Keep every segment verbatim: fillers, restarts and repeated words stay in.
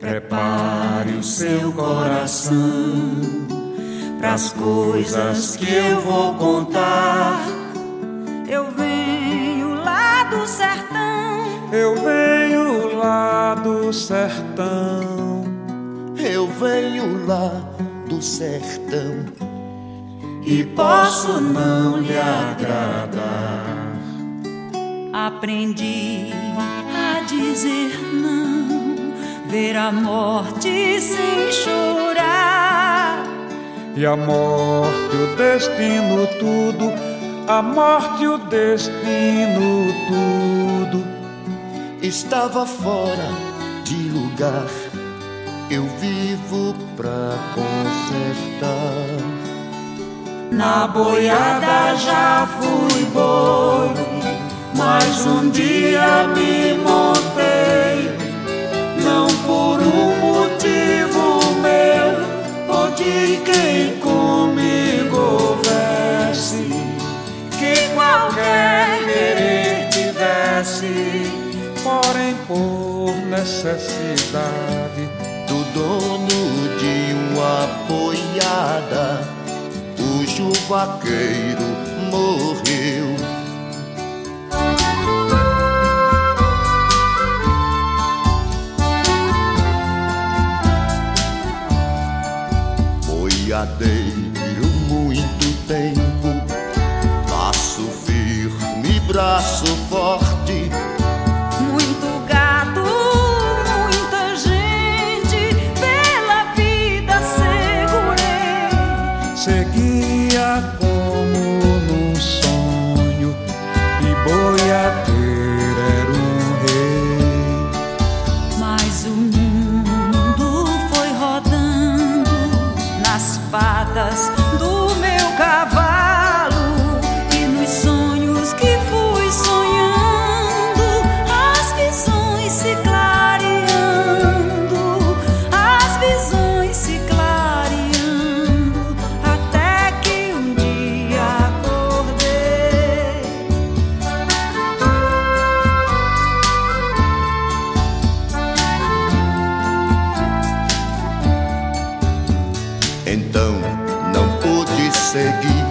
Prepare o seu coração pras coisas que eu vou contar. Eu venho lá do sertão, eu venho lá do sertão, eu venho lá do sertão, e posso não lhe agradar. Aprendi a dizer não, ver a morte sem chorar. E a morte, o destino, tudo, a morte, o destino, tudo estava fora de lugar. Eu vivo pra consertar. Na boiada já fui boi, mas um dia me montei, não por um motivo meu ou de quem comigo houvesse, que qualquer querer tivesse, porém por necessidade do dono de uma boiada, cujo vaqueiro morreu. Boiadeiro muito tempo, passo firme, braço forte, muito gado, muita gente, pela vida segurei. Seguia como num sonho, e boiadeiro era um rei. Mas o mundo foi rodando nas patas do meu cavalo, e nos sonhos que fui sonhando, as visões se clareando, as visões se clareando, até que um dia acordei. então não pude seguir,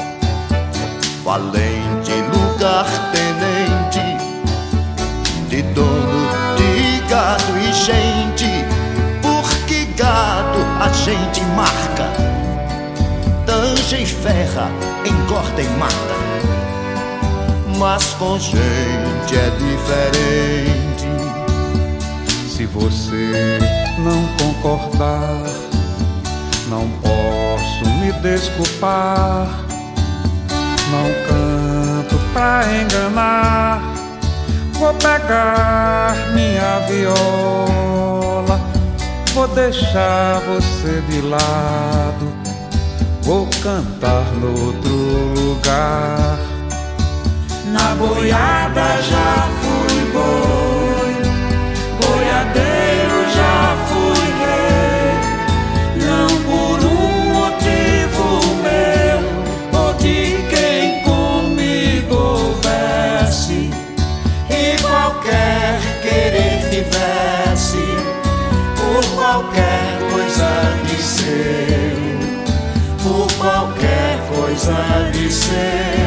valente lugar-tenente, de dono de gado e gente, porque gado a gente marca, tanja e ferra, engorda e mata, mas com gente é diferente. Se você não concordar, não posso me desculpar. Não canto pra enganar, vou pegar minha viola, vou deixar você de lado, vou cantar noutro lugar. Na boiada já fui boi, boiadeiro já fui rei, não por um motivo meu ou de quem comigo houvesse, e qualquer querer tivesse, por qualquer coisa de ser, por qualquer coisa de ser.